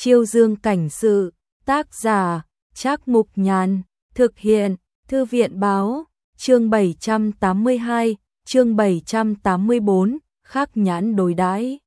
Chiêu Dương cảnh sự, tác giả, Trác Mục Nhàn, thực hiện, Thư viện báo, chương 782, chương 784, khắc nhãn đối đãi.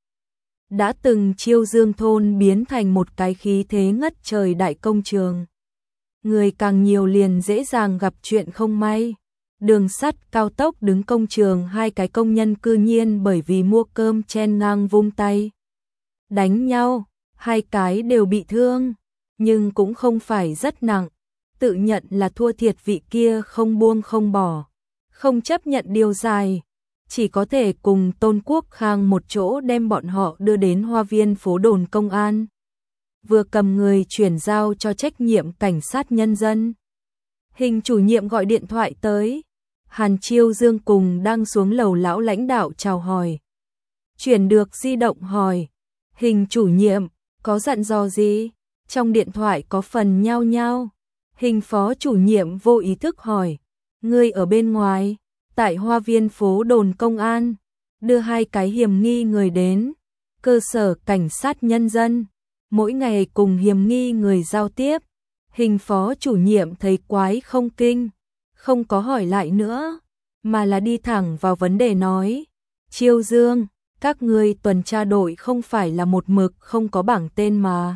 Đã từng Chiêu Dương thôn biến thành một cái khí thế ngất trời đại công trường. Người càng nhiều liền dễ dàng gặp chuyện không may. Đường sắt cao tốc đứng công trường, hai cái công nhân cư nhiên bởi vì mua cơm chen ngang vung tay đánh nhau, hai cái đều bị thương, nhưng cũng không phải rất nặng, tự nhận là thua thiệt vị kia không buông không bỏ, không chấp nhận điều dài, chỉ có thể cùng Tôn Quốc Khang một chỗ đem bọn họ đưa đến Hoa Viên phố đồn công an. Vừa cầm người chuyển giao cho trách nhiệm cảnh sát nhân dân. Hình chủ nhiệm gọi điện thoại tới, Hàn Chiêu Dương cùng đang xuống lầu lão lãnh đạo chào hỏi. Chuyển được di động hỏi, Hình chủ nhiệm, có dặn dò gì? Trong điện thoại có phần nhao nhao. Hình phó chủ nhiệm vô ý thức hỏi, ngươi ở bên ngoài, tại Hoa Viên phố đồn công an, đưa hai cái hiểm nghi người đến, cơ sở cảnh sát nhân dân, mỗi ngày cùng hiểm nghi người giao tiếp. Hình phó chủ nhiệm thấy quái không kinh, không có hỏi lại nữa, mà là đi thẳng vào vấn đề nói, Chiêu Dương, các ngươi tuần tra đội không phải là một mực không có bảng tên mà.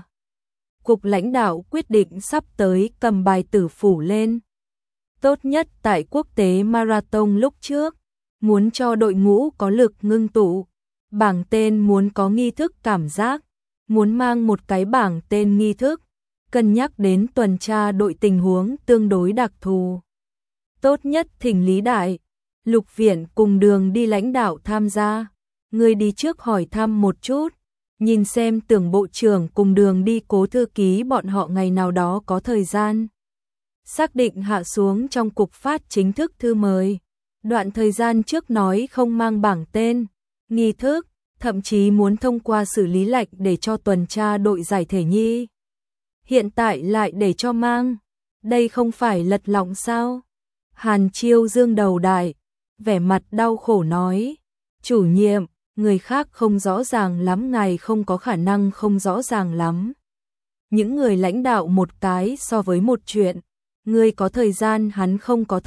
Cục lãnh đạo quyết định sắp tới cầm bài tử phủ lên. Tốt nhất tại quốc tế marathon lúc trước, muốn cho đội ngũ có lực ngưng tụ, bảng tên muốn có nghi thức cảm giác, muốn mang một cái bảng tên nghi thức, cân nhắc đến tuần tra đội tình huống tương đối đặc thù. Tốt nhất thỉnh Lý Đại, Lục Viện cùng Đường đi lãnh đạo tham gia. Người đi trước hỏi thăm một chút, nhìn xem Tưởng bộ trưởng cùng Đường đi cố thư ký bọn họ ngày nào đó có thời gian. Xác định hạ xuống trong cục phát chính thức thư mời. Đoạn thời gian trước nói không mang bảng tên, nghi thức, thậm chí muốn thông qua xử lý lệnh để cho tuần tra đội giải thể nhi. Hiện tại lại để cho mang, đây không phải lật lọng sao? Hàn Chiêu Dương đầu đại, vẻ mặt đau khổ nói, chủ nhiệm, người khác không rõ ràng lắm, ngài không có khả năng không rõ ràng lắm. Những người lãnh đạo một cái so với một chuyện, người có thời gian hắn không có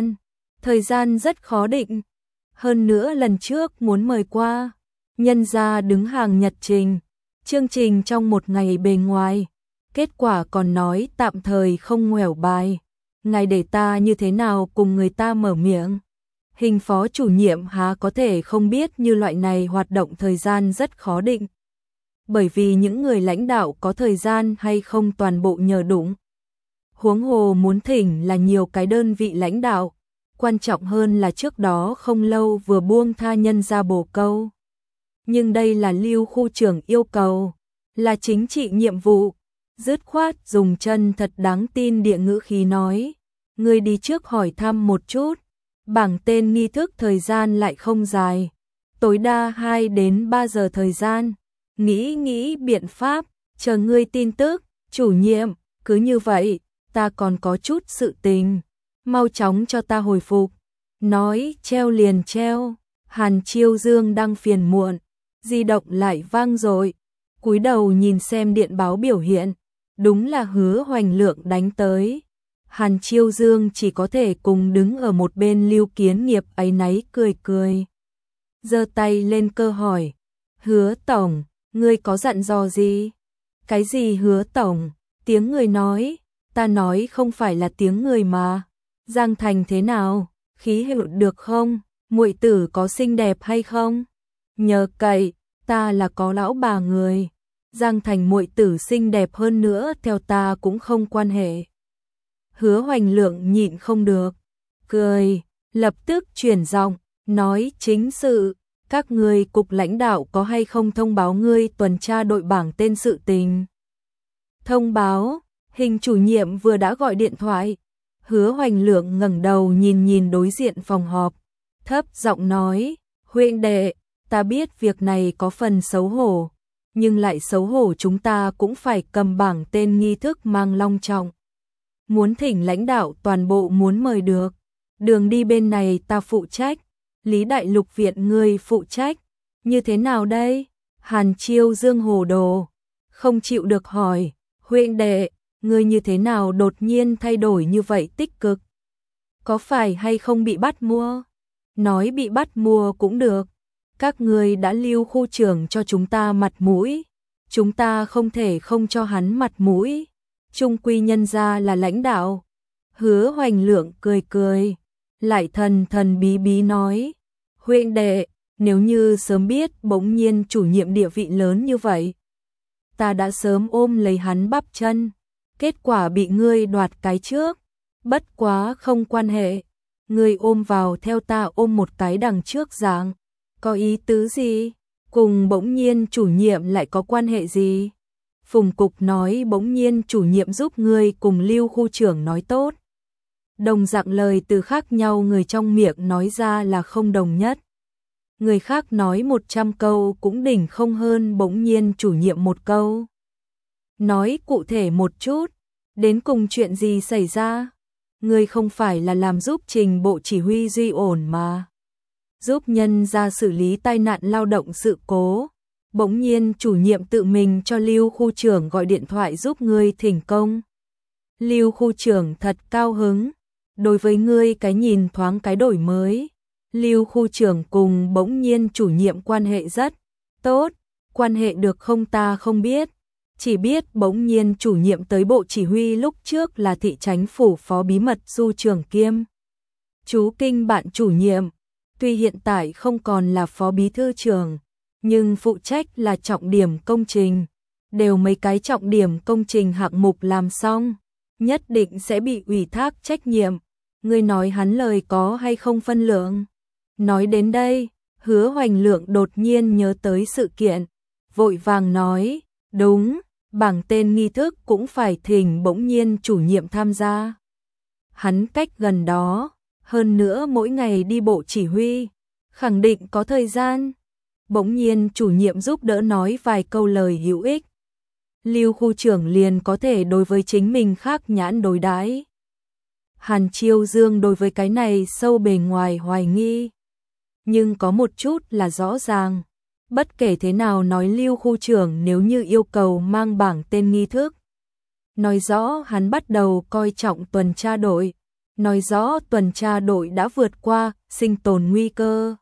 thời gian rất khó định. Hơn nữa lần trước muốn mời qua, nhân ra đứng hàng nhật trình, chương trình trong một ngày bề ngoài, kết quả còn nói tạm thời không nguẻo bài, ngài để ta như thế nào cùng người ta mở miệng. Hình phó chủ nhiệm há có thể không biết như loại này hoạt động thời gian rất khó định. Bởi vì những người lãnh đạo có thời gian hay không toàn bộ nhờ đụng. Huống hồ muốn thỉnh là nhiều cái đơn vị lãnh đạo, quan trọng hơn là trước đó không lâu vừa buông tha nhân ra bổ câu. Nhưng đây là Lưu khu trưởng yêu cầu, là chính trị nhiệm vụ, dứt khoát dùng chân thật đáng tin địa ngữ khí nói, người đi trước hỏi thăm một chút. Bảng tên nghi thức thời gian lại không dài, tối đa 2 đến 3 giờ thời gian, nghĩ biện pháp, chờ ngươi tin tức, chủ nhiệm, cứ như vậy, ta còn có chút sự tình, mau chóng cho ta hồi phục. Nói treo liền treo, Hàn Chiêu Dương đang phiền muộn, di động lại vang rồi, cúi đầu nhìn xem điện báo biểu hiện, đúng là Hứa Hoành Lượng đánh tới. Hàn Chiêu Dương chỉ có thể cùng đứng ở một bên Lưu Kiến Nghiệp áy náy cười. Giơ tay lên cơ hỏi, Hứa Tổng, ngươi có dặn dò gì? Cái gì Hứa Tổng? Tiếng người nói, ta nói không phải là tiếng người mà. Giang Thành thế nào? Khí hiệu được không? Muội tử có xinh đẹp hay không? Nhờ cậy, ta là có lão bà người. Giang Thành muội tử xinh đẹp hơn nữa theo ta cũng không quan hệ. Hứa Hoành Lượng nhịn không được, cười, lập tức chuyển giọng, nói chính sự, các người cục lãnh đạo có hay không thông báo ngươi tuần tra đội bảng tên sự tình. Thông báo, Hình chủ nhiệm vừa đã gọi điện thoại. Hứa Hoành Lượng ngẩng đầu nhìn đối diện phòng họp, thấp giọng nói, huynh đệ, ta biết việc này có phần xấu hổ, nhưng lại xấu hổ chúng ta cũng phải cầm bảng tên nghi thức mang long trọng. Muốn thỉnh lãnh đạo toàn bộ muốn mời được, Đường đi bên này ta phụ trách, Lý Đại Lục Viện ngươi phụ trách, như thế nào đây? Hàn Chiêu Dương hồ đồ, không chịu được hỏi, huynh đệ, ngươi như thế nào đột nhiên thay đổi như vậy tích cực? Có phải hay không bị bắt mua? Nói bị bắt mua cũng được. Các ngươi đã Lưu khu trưởng cho chúng ta mặt mũi, chúng ta không thể không cho hắn mặt mũi. Trung quy nhân gia là lãnh đạo. Hứa Hoành Lượng cười cười, lại thần thần bí bí nói, huynh đệ, nếu như sớm biết bỗng nhiên chủ nhiệm địa vị lớn như vậy, ta đã sớm ôm lấy hắn bắp chân, kết quả bị ngươi đoạt cái trước, bất quá không quan hệ, ngươi ôm vào theo ta ôm một cái đằng trước dạng, có ý tứ gì? Cùng bỗng nhiên chủ nhiệm lại có quan hệ gì? Phùng Cục nói bỗng nhiên chủ nhiệm giúp ngươi cùng Lưu khu trưởng nói tốt. Đồng dạng lời từ khác nhau người trong miệng nói ra là không đồng nhất. Người khác nói 100 câu cũng đỉnh không hơn bỗng nhiên chủ nhiệm một câu. Nói cụ thể một chút, đến cùng chuyện gì xảy ra? Ngươi không phải là làm giúp trình bộ chỉ huy duy ổn mà. Giúp nhân ra xử lý tai nạn lao động sự cố. Bỗng nhiên chủ nhiệm tự mình cho Lưu khu trưởng gọi điện thoại giúp ngươi thỉnh công. Lưu khu trưởng thật cao hứng. Đối với ngươi cái nhìn thoáng cái đổi mới. Lưu khu trưởng cùng bỗng nhiên chủ nhiệm quan hệ rất tốt. Quan hệ được không ta không biết. Chỉ biết bỗng nhiên chủ nhiệm tới bộ chỉ huy lúc trước là thị chánh phủ phó bí mật du trưởng kiêm. Chú kinh bạn chủ nhiệm. Tuy hiện tại không còn là phó bí thư trưởng, nhưng phụ trách là trọng điểm công trình. Đều mấy cái trọng điểm công trình hạng mục làm xong, nhất định sẽ bị ủy thác trách nhiệm. Ngươi nói hắn lời có hay không phân lượng? Nói đến đây, Hứa Hoành Lượng đột nhiên nhớ tới sự kiện, vội vàng nói, đúng, bảng tên nghi thức cũng phải thỉnh bỗng nhiên chủ nhiệm tham gia. Hắn cách gần đó, hơn nữa mỗi ngày đi bộ chỉ huy, khẳng định có thời gian. Bỗng nhiên chủ nhiệm giúp đỡ nói vài câu lời hữu ích. Lưu khu trưởng liền có thể đối với chính mình khác nhãn đối đãi. Hàn Chiêu Dương đối với cái này sâu bề ngoài hoài nghi. Nhưng có một chút là rõ ràng. Bất kể thế nào nói Lưu khu trưởng nếu như yêu cầu mang bảng tên nghi thức. Nói rõ hắn bắt đầu coi trọng tuần tra đội. Nói rõ tuần tra đội đã vượt qua sinh tồn nguy cơ.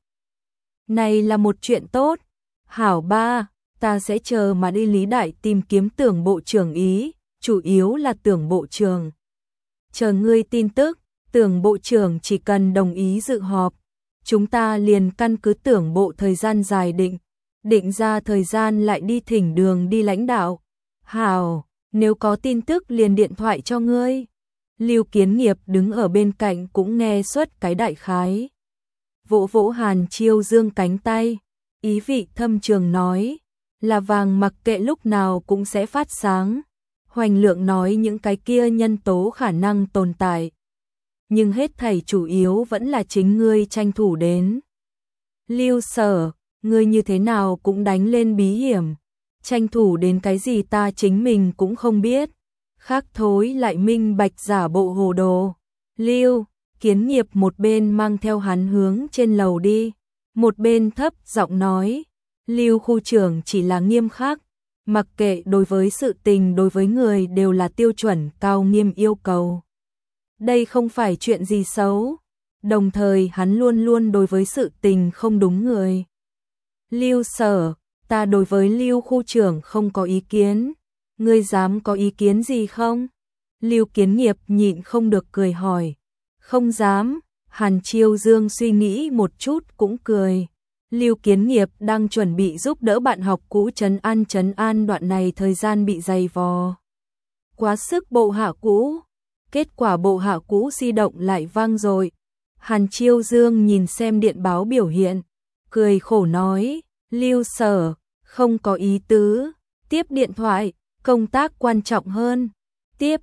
Này là một chuyện tốt. Hảo ba, ta sẽ chờ mà đi Lý Đại tìm kiếm Tưởng bộ trưởng ý, chủ yếu là Tưởng bộ trưởng. Chờ ngươi tin tức, Tưởng bộ trưởng chỉ cần đồng ý dự họp, chúng ta liền căn cứ Tưởng bộ thời gian dài định ra thời gian lại đi thỉnh đường đi lãnh đạo. Hảo, nếu có tin tức liền điện thoại cho ngươi. Lưu Kiến Nghiệp đứng ở bên cạnh cũng nghe suốt cái đại khái. Vỗ vỗ Hàn Chiêu Dương cánh tay, ý vị thâm trường nói, là vàng mặc kệ lúc nào cũng sẽ phát sáng. Hoành Lượng nói những cái kia nhân tố khả năng tồn tại. Nhưng hết thảy chủ yếu vẫn là chính ngươi tranh thủ đến. Lưu Sở, ngươi như thế nào cũng đánh lên bí hiểm. Tranh thủ đến cái gì ta chính mình cũng không biết. Khác thối lại minh bạch giả bộ hồ đồ. Lưu Kiến Nghiệp một bên mang theo hắn hướng trên lầu đi, một bên thấp giọng nói, Lưu khu trưởng chỉ là nghiêm khắc, mặc kệ đối với sự tình đối với người đều là tiêu chuẩn cao nghiêm yêu cầu. Đây không phải chuyện gì xấu, đồng thời hắn luôn luôn đối với sự tình không đúng người. Lưu Sở, ta đối với Lưu khu trưởng không có ý kiến, ngươi dám có ý kiến gì không? Lưu Kiến Nghiệp nhịn không được cười hỏi. Không dám, Hàn Chiêu Dương suy nghĩ một chút cũng cười. Lưu Kiến Nghiệp đang chuẩn bị giúp đỡ bạn học cũ trấn an đoạn này thời gian bị dày vò. Quá sức bộ hạ cũ, kết quả bộ hạ cũ di động lại vang rồi. Hàn Chiêu Dương nhìn xem điện báo biểu hiện, cười khổ nói, Lưu Sở, không có ý tứ, tiếp điện thoại, công tác quan trọng hơn. Tiếp,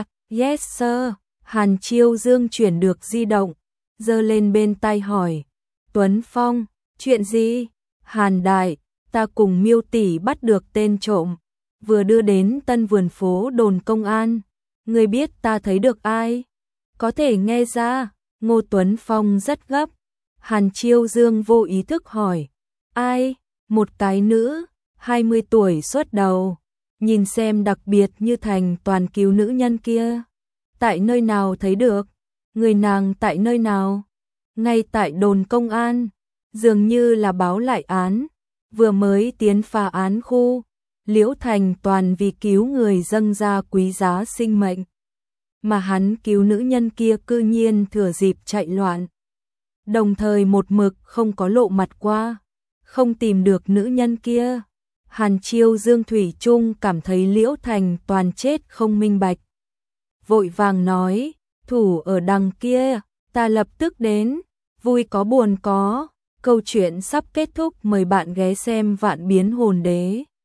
yes sir. Hàn Chiêu Dương chuyển được di động, giơ lên bên tai hỏi, Tuấn Phong, chuyện gì? Hàn Đại, ta cùng Miêu tỷ bắt được tên trộm, vừa đưa đến Tân Vườn phố đồn công an, ngươi biết ta thấy được ai? Có thể nghe ra, Ngô Tuấn Phong rất gấp. Hàn Chiêu Dương vô ý thức hỏi, ai? Một cái nữ, 20 tuổi xuất đầu. nhìn xem đặc biệt như Thành Toàn cứu nữ nhân kia. Tại nơi nào thấy được? Người nàng tại nơi nào? Ngay tại đồn công an, dường như là báo lại án, vừa mới tiến phá án khu. Liễu Thành Toàn vì cứu người dâng ra quý giá sinh mệnh, mà hắn cứu nữ nhân kia cư nhiên thừa dịp chạy loạn. Đồng thời một mực không có lộ mặt qua, không tìm được nữ nhân kia. Hàn Chiêu Dương thủy chung cảm thấy Liễu Thành Toàn chết không minh bạch. Vội vàng nói, thủ ở đằng kia, ta lập tức đến, vui có buồn có. Câu chuyện sắp kết thúc, mời bạn ghé xem Vạn Biến Hồn Đế.